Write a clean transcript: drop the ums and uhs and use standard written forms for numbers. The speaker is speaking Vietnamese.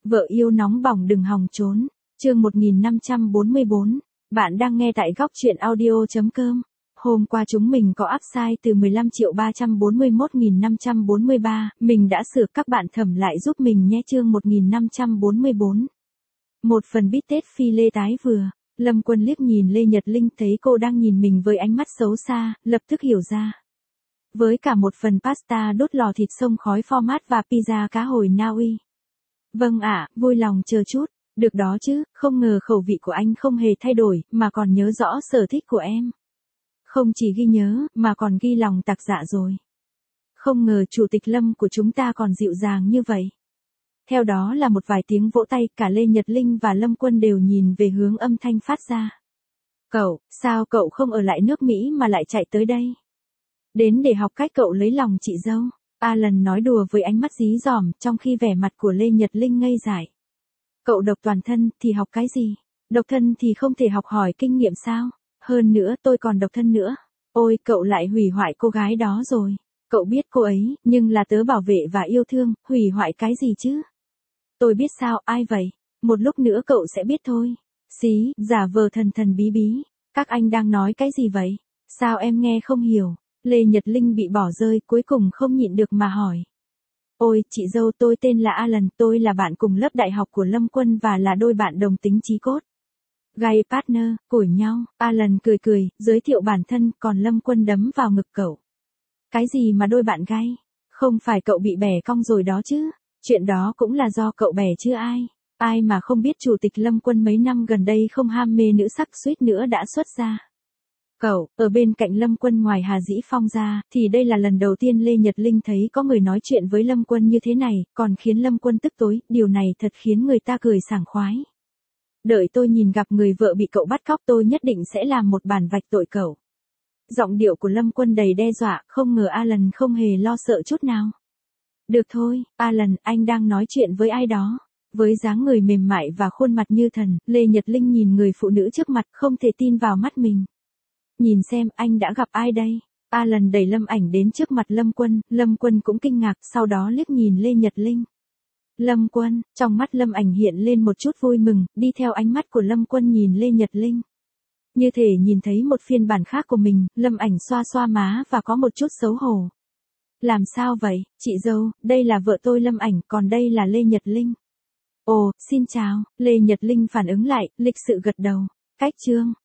Vợ yêu nóng bỏng đừng hòng trốn. Chương 1544. Bạn đang nghe tại góc truyện audio.com. Hôm qua chúng mình có upside từ 15.341.543, mình đã sửa, các bạn thẩm lại giúp mình nhé. Chương 1544. Một phần bít tết phi lê tái vừa. Lâm Quân liếc nhìn Lê Nhật Linh, thấy cô đang nhìn mình với ánh mắt xấu xa, lập tức hiểu ra. Với cả một phần pasta đốt lò thịt sông khói format và pizza cá hồi Na Uy. Vâng ạ, vui lòng chờ chút. Được đó chứ, không ngờ khẩu vị của anh không hề thay đổi, mà còn nhớ rõ sở thích của em. Không chỉ ghi nhớ, mà còn ghi lòng tạc dạ rồi. Không ngờ chủ tịch Lâm của chúng ta còn dịu dàng như vậy. Theo đó là một vài tiếng vỗ tay, cả Lê Nhật Linh và Lâm Quân đều nhìn về hướng âm thanh phát ra. Cậu, sao cậu không ở lại nước Mỹ mà lại chạy tới đây? Đến để học cách cậu lấy lòng chị dâu. Alan nói đùa với ánh mắt dí dỏm, trong khi vẻ mặt của Lê Nhật Linh ngây dại. Cậu độc toàn thân thì học cái gì? Độc thân thì không thể học hỏi kinh nghiệm sao? Hơn nữa tôi còn độc thân nữa. Ôi, cậu lại hủy hoại cô gái đó rồi. Cậu biết cô ấy, nhưng là tớ bảo vệ và yêu thương, hủy hoại cái gì chứ? Tôi biết sao, ai vậy? Một lúc nữa cậu sẽ biết thôi. Xí, giả vờ thần thần bí bí. Các anh đang nói cái gì vậy? Sao em nghe không hiểu? Lê Nhật Linh bị bỏ rơi, cuối cùng không nhịn được mà hỏi. Ôi, chị dâu, tôi tên là Alan, tôi là bạn cùng lớp đại học của Lâm Quân và là đôi bạn đồng tính chí cốt. Gay partner, củi nhau. Alan cười cười, giới thiệu bản thân, còn Lâm Quân đấm vào ngực cậu. Cái gì mà đôi bạn gay? Không phải cậu bị bẻ cong rồi đó chứ? Chuyện đó cũng là do cậu bẻ chứ ai? Ai mà không biết chủ tịch Lâm Quân mấy năm gần đây không ham mê nữ sắc, suýt nữa đã xuất gia. Cậu, ở bên cạnh Lâm Quân ngoài Hà Dĩ Phong ra, thì đây là lần đầu tiên Lê Nhật Linh thấy có người nói chuyện với Lâm Quân như thế này, còn khiến Lâm Quân tức tối, điều này thật khiến người ta cười sảng khoái. Đợi tôi nhìn gặp người vợ bị cậu bắt cóc, tôi nhất định sẽ làm một bản vạch tội cậu. Giọng điệu của Lâm Quân đầy đe dọa, không ngờ Alan không hề lo sợ chút nào. Được thôi, Alan, anh đang nói chuyện với ai đó? Với dáng người mềm mại và khuôn mặt như thần, Lê Nhật Linh nhìn người phụ nữ trước mặt, không thể tin vào mắt mình. Nhìn xem, anh đã gặp ai đây? Alan đẩy Lâm Ảnh đến trước mặt Lâm Quân cũng kinh ngạc, sau đó liếc nhìn Lê Nhật Linh. Lâm Quân, trong mắt Lâm Ảnh hiện lên một chút vui mừng, đi theo ánh mắt của Lâm Quân nhìn Lê Nhật Linh. Như thể nhìn thấy một phiên bản khác của mình, Lâm Ảnh xoa xoa má và có một chút xấu hổ. Làm sao vậy, chị dâu, đây là vợ tôi Lâm Ảnh, còn đây là Lê Nhật Linh. Ồ, xin chào, Lê Nhật Linh phản ứng lại, lịch sự gật đầu. Cách chương.